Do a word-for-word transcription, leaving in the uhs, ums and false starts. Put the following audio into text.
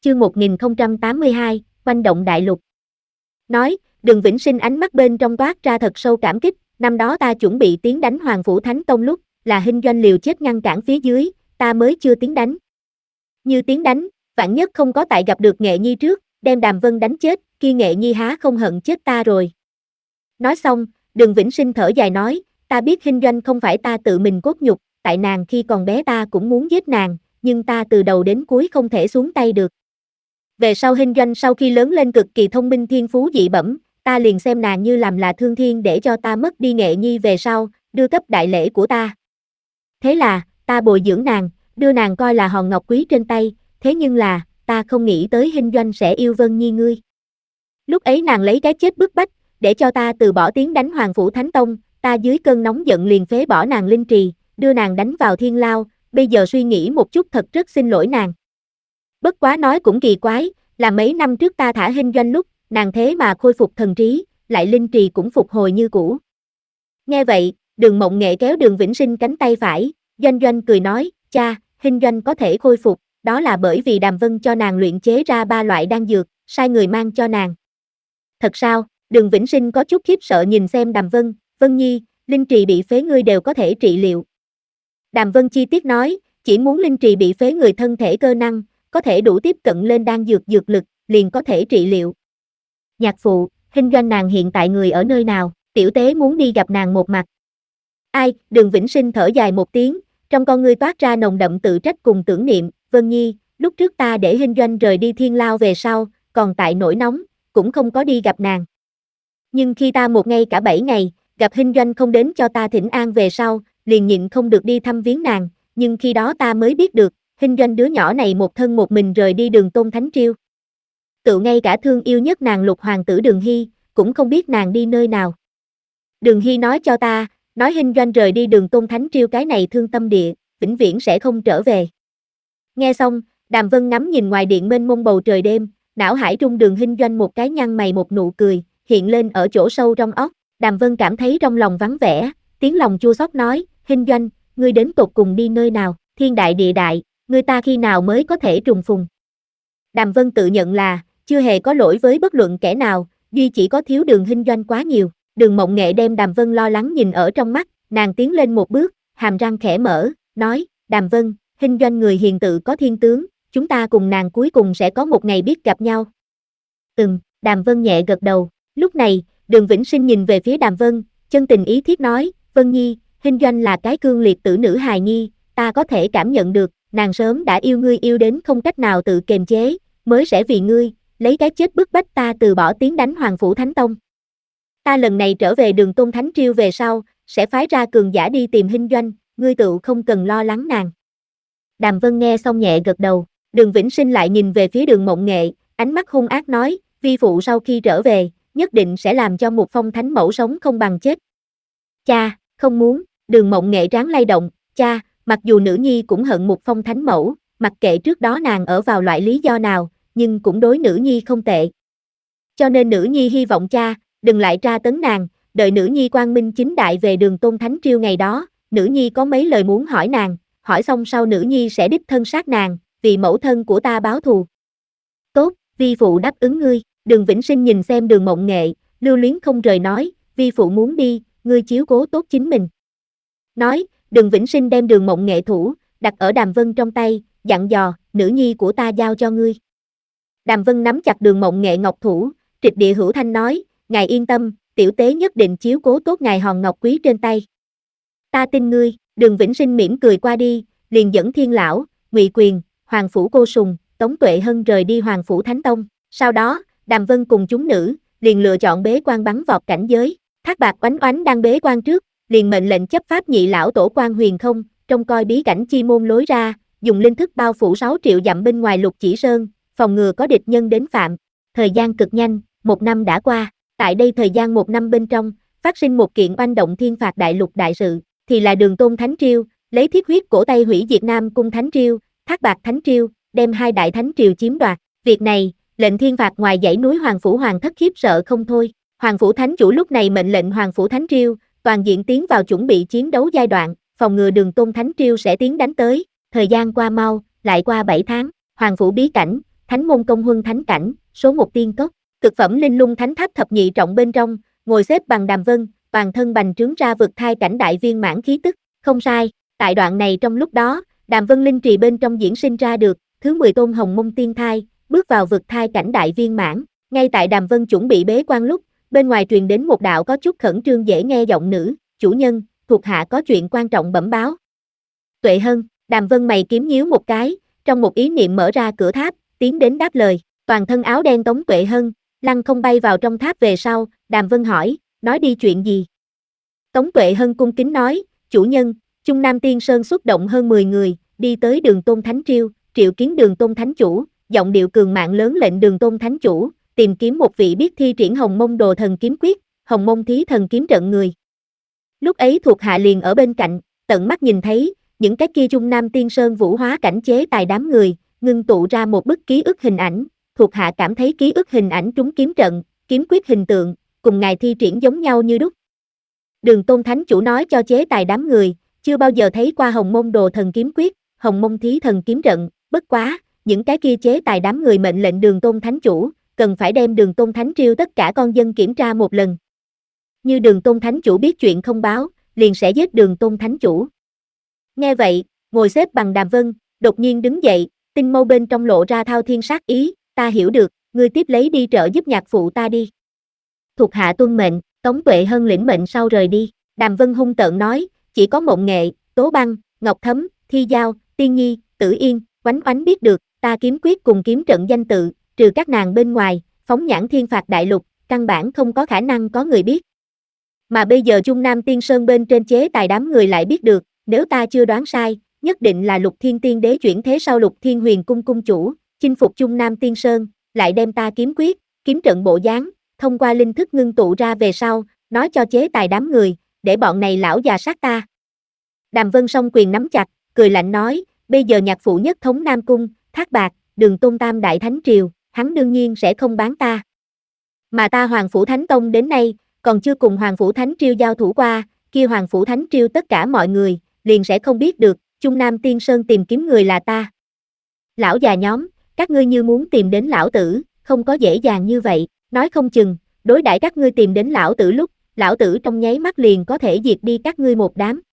chương một nghìn không trăm tám mươi hai, oanh động đại lục. Nói, Đường Vĩnh Sinh ánh mắt bên trong toát ra thật sâu cảm kích, năm đó ta chuẩn bị tiến đánh Hoàng Phủ Thánh Tông lúc, là Hinh Doanh liều chết ngăn cản phía dưới, ta mới chưa tiến đánh. Như tiến đánh, vạn nhất không có tại gặp được Nghệ Nhi trước, đem Đàm Vân đánh chết, kia Nghệ Nhi há không hận chết ta rồi. Nói xong, Đường Vĩnh Sinh thở dài nói, ta biết Hinh Doanh không phải ta tự mình cốt nhục, tại nàng khi còn bé ta cũng muốn giết nàng, nhưng ta từ đầu đến cuối không thể xuống tay được. Về sau Hinh Doanh sau khi lớn lên cực kỳ thông minh thiên phú dị bẩm, ta liền xem nàng như làm là thương thiên để cho ta mất đi Nghệ Nhi về sau, đưa cấp đại lễ của ta. Thế là, ta bồi dưỡng nàng, đưa nàng coi là hòn ngọc quý trên tay, thế nhưng là, ta không nghĩ tới Hinh Doanh sẽ yêu Vân Nhi ngươi. Lúc ấy nàng lấy cái chết bức bách, để cho ta từ bỏ tiếng đánh Hoàng Phủ Thánh Tông, ta dưới cơn nóng giận liền phế bỏ nàng linh trì, đưa nàng đánh vào thiên lao, bây giờ suy nghĩ một chút thật rất xin lỗi nàng. Bất quá nói cũng kỳ quái, là mấy năm trước ta thả Hinh Doanh lúc, nàng thế mà khôi phục thần trí, lại linh trì cũng phục hồi như cũ. Nghe vậy, Đường Mộng Nghệ kéo Đường Vĩnh Sinh cánh tay phải, Doanh Doanh cười nói, cha, Hinh Doanh có thể khôi phục, đó là bởi vì Đàm Vân cho nàng luyện chế ra ba loại đan dược, sai người mang cho nàng. Thật sao? Đường Vĩnh Sinh có chút khiếp sợ nhìn xem Đàm Vân, Vân Nhi, linh trì bị phế ngươi đều có thể trị liệu. Đàm Vân chi tiết nói, chỉ muốn linh trì bị phế người thân thể cơ năng, có thể đủ tiếp cận lên đan dược dược lực, liền có thể trị liệu. Nhạc phụ, Hinh Doanh nàng hiện tại người ở nơi nào, tiểu tế muốn đi gặp nàng một mặt. Ai, Đường Vĩnh Sinh thở dài một tiếng, trong con ngươi toát ra nồng đậm tự trách cùng tưởng niệm, Vân Nhi, lúc trước ta để Hinh Doanh rời đi thiên lao về sau, còn tại nỗi nóng, cũng không có đi gặp nàng. Nhưng khi ta một ngày cả bảy ngày, gặp Hinh Doanh không đến cho ta thỉnh an về sau, liền nhịn không được đi thăm viếng nàng, nhưng khi đó ta mới biết được, Hinh Doanh đứa nhỏ này một thân một mình rời đi Đường Tôn Thánh Triêu. Tự ngay cả thương yêu nhất nàng Lục hoàng tử Đường Hy, cũng không biết nàng đi nơi nào. Đường Hy nói cho ta, nói Hinh Doanh rời đi Đường Tôn Thánh Triêu cái này thương tâm địa, vĩnh viễn sẽ không trở về. Nghe xong, Đàm Vân ngắm nhìn ngoài điện mênh mông bầu trời đêm, não hải trung Đường Hinh Doanh một cái nhăn mày một nụ cười, hiện lên ở chỗ sâu trong óc. Đàm Vân cảm thấy trong lòng vắng vẻ, tiếng lòng chua xót nói, Hinh Doanh, ngươi đến tột cùng đi nơi nào, thiên đại địa đại, ngươi ta khi nào mới có thể trùng phùng. Đàm Vân tự nhận là, chưa hề có lỗi với bất luận kẻ nào, duy chỉ có thiếu Đường Hinh Doanh quá nhiều. Đường Mộng Nghệ đem Đàm Vân lo lắng nhìn ở trong mắt, nàng tiến lên một bước, hàm răng khẽ mở, nói, Đàm Vân, Hinh Doanh người hiền tự có thiên tướng, chúng ta cùng nàng cuối cùng sẽ có một ngày biết gặp nhau. Ừm, Đàm Vân nhẹ gật đầu, lúc này, Đường Vĩnh Sinh nhìn về phía Đàm Vân, chân tình ý thiết nói, Vân Nhi, Hinh Doanh là cái cương liệt tử nữ hài nhi, ta có thể cảm nhận được, nàng sớm đã yêu ngươi yêu đến không cách nào tự kiềm chế, mới sẽ vì ngươi, lấy cái chết bức bách ta từ bỏ tiếng đánh Hoàng Phủ Thánh Tông. Ta lần này trở về Đường Tôn Thánh Triêu về sau, sẽ phái ra cường giả đi tìm Hinh Doanh, ngươi tự không cần lo lắng nàng. Đàm Vân nghe xong nhẹ gật đầu, Đường Vĩnh Sinh lại nhìn về phía Đường Mộng Nghệ, ánh mắt hung ác nói, vi phụ sau khi trở về, nhất định sẽ làm cho một phong thánh mẫu sống không bằng chết. Cha, không muốn, Đường Mộng Nghệ trán lay động, cha, mặc dù nữ nhi cũng hận một phong thánh mẫu, mặc kệ trước đó nàng ở vào loại lý do nào, nhưng cũng đối nữ nhi không tệ. Cho nên nữ nhi hy vọng cha, đừng lại tra tấn nàng, đợi nữ nhi quang minh chính đại về Đường Tôn Thánh Triêu ngày đó, nữ nhi có mấy lời muốn hỏi nàng, hỏi xong sau nữ nhi sẽ đích thân sát nàng, vì mẫu thân của ta báo thù. Tốt, vi phụ đáp ứng ngươi. Đường Vĩnh Sinh nhìn xem Đường Mộng Nghệ, lưu luyến không rời nói, vi phụ muốn đi, ngươi chiếu cố tốt chính mình. Nói, Đường Vĩnh Sinh đem Đường Mộng Nghệ thủ, đặt ở Đàm Vân trong tay, dặn dò, nữ nhi của ta giao cho ngươi. Đàm Vân nắm chặt Đường Mộng Nghệ ngọc thủ, trịch địa hữu thanh nói, ngài yên tâm, tiểu tế nhất định chiếu cố tốt ngài hòn ngọc quý trên tay. Ta tin ngươi. Đường Vĩnh Sinh mỉm cười qua đi, liền dẫn Thiên Lão, Ngụy Quyền, Hoàng Phủ Cô Sùng, Tống Tuệ Hân rời đi Hoàng Phủ Thánh Tông. Sau đó, Đàm Vân cùng chúng nữ, liền lựa chọn bế quan bắn vọt cảnh giới. Thác Bạc Oánh Oánh đang bế quan trước, liền mệnh lệnh chấp pháp nhị lão tổ quan huyền không, trông coi bí cảnh chi môn lối ra, dùng linh thức bao phủ sáu triệu dặm bên ngoài Lục Chỉ Sơn, phòng ngừa có địch nhân đến phạm. Thời gian cực nhanh, một năm đã qua, tại đây thời gian một năm bên trong, phát sinh một kiện oanh động thiên phạt đại lục đại sự, thì là Đường Tôn Thánh Triêu, lấy thiết huyết cổ tay hủy diệt Nam Cung Thánh Triêu, Thác Bạc Thánh Triêu, đem hai đại thánh triều chiếm đoạt. Việc này, lệnh thiên phạt ngoài dãy núi Hoàng Phủ Hoàng thất khiếp sợ không thôi. Hoàng Phủ Thánh chủ lúc này mệnh lệnh Hoàng Phủ Thánh Triêu, toàn diện tiến vào chuẩn bị chiến đấu giai đoạn, phòng ngừa Đường Tôn Thánh Triêu sẽ tiến đánh tới. Thời gian qua mau, lại qua bảy tháng, Hoàng Phủ bí cảnh, Thánh môn công huân thánh cảnh, số một tiên cốc, cực phẩm linh lung thánh tháp thập nhị trọng bên trong, ngồi xếp bằng Đàm Vân, toàn thân bành trướng ra vực thai cảnh đại viên mãn khí tức, không sai, tại đoạn này trong lúc đó, Đàm Vân linh trì bên trong diễn sinh ra được, thứ mười tôn hồng mông tiên thai, bước vào vực thai cảnh đại viên mãn, ngay tại Đàm Vân chuẩn bị bế quan lúc, bên ngoài truyền đến một đạo có chút khẩn trương dễ nghe giọng nữ, chủ nhân, thuộc hạ có chuyện quan trọng bẩm báo. Tuệ Hân, Đàm Vân mày kiếm nhíu một cái, trong một ý niệm mở ra cửa tháp, tiến đến đáp lời, toàn thân áo đen Tống Tuệ Hân, lăng không bay vào trong tháp về sau, Đàm Vân hỏi, nói đi chuyện gì? Tống Tuệ Hân cung kính nói, chủ nhân, Trung Nam Tiên Sơn xuất động hơn mười người, đi tới Đường Tôn Thánh Triêu, triệu kiến Đường Tôn Thánh Chủ, giọng điệu cường mạng lớn lệnh Đường Tôn Thánh Chủ, tìm kiếm một vị biết thi triển Hồng Mông Đồ Thần Kiếm Quyết, Hồng Mông Thí Thần Kiếm Trận người. Lúc ấy thuộc hạ liền ở bên cạnh, tận mắt nhìn thấy, những cái kia Trung Nam Tiên Sơn vũ hóa cảnh chế tài đám người, ngưng tụ ra một bức ký ức hình ảnh, thuộc hạ cảm thấy ký ức hình ảnh trúng kiếm trận, kiếm quyết hình tượng, cùng ngài thi triển giống nhau như đúc. Đường Tôn Thánh Chủ nói cho chế tài đám người, chưa bao giờ thấy qua Hồng Mông Đồ Thần Kiếm Quyết, Hồng Mông Thí Thần Kiếm Trận, bất quá, những cái kia chế tài đám người mệnh lệnh Đường Tôn Thánh Chủ, cần phải đem Đường Tôn Thánh Triêu tất cả con dân kiểm tra một lần. Như Đường Tôn Thánh Chủ biết chuyện không báo, liền sẽ giết Đường Tôn Thánh Chủ. Nghe vậy, ngồi xếp bằng Đàm Vân, đột nhiên đứng dậy, tinh mâu bên trong lộ ra thao thiên sát ý, ta hiểu được, ngươi tiếp lấy đi trợ giúp nhạc phụ ta đi. Thuộc hạ tuân mệnh, Tống Tuệ Hân lĩnh mệnh sau rời đi, Đàm Vân hung tợn nói, chỉ có Mộng Nghệ, Tố Băng, Ngọc Thấm, Thi Giao, Tiên Nhi, Tử Yên, Oánh Oánh biết được, ta kiếm quyết cùng kiếm trận danh tự, trừ các nàng bên ngoài, phóng nhãn thiên phạt đại lục, căn bản không có khả năng có người biết. Mà bây giờ Trung Nam Tiên Sơn bên trên chế tài đám người lại biết được, nếu ta chưa đoán sai, nhất định là Lục Thiên Tiên Đế chuyển thế sau Lục Thiên Huyền cung cung chủ, chinh phục Trung Nam Tiên Sơn, lại đem ta kiếm quyết, kiếm trận bộ dáng, thông qua linh thức ngưng tụ ra về sau, nói cho chế tài đám người, để bọn này lão già sát ta. Đàm Vân song quyền nắm chặt, cười lạnh nói, bây giờ nhạc phụ nhất thống Nam Cung, Thác Bạt, Đường Tôn Tam Đại Thánh Triều, hắn đương nhiên sẽ không bán ta. Mà ta Hoàng Phủ Thánh Tông đến nay, còn chưa cùng Hoàng Phủ Thánh Triêu giao thủ qua, kia Hoàng Phủ Thánh Triêu tất cả mọi người, liền sẽ không biết được, Trung Nam Tiên Sơn tìm kiếm người là ta. Lão già nhóm, các ngươi như muốn tìm đến lão tử, không có dễ dàng như vậy, nói không chừng, đối đãi các ngươi tìm đến lão tử lúc, lão tử trong nháy mắt liền có thể diệt đi các ngươi một đám.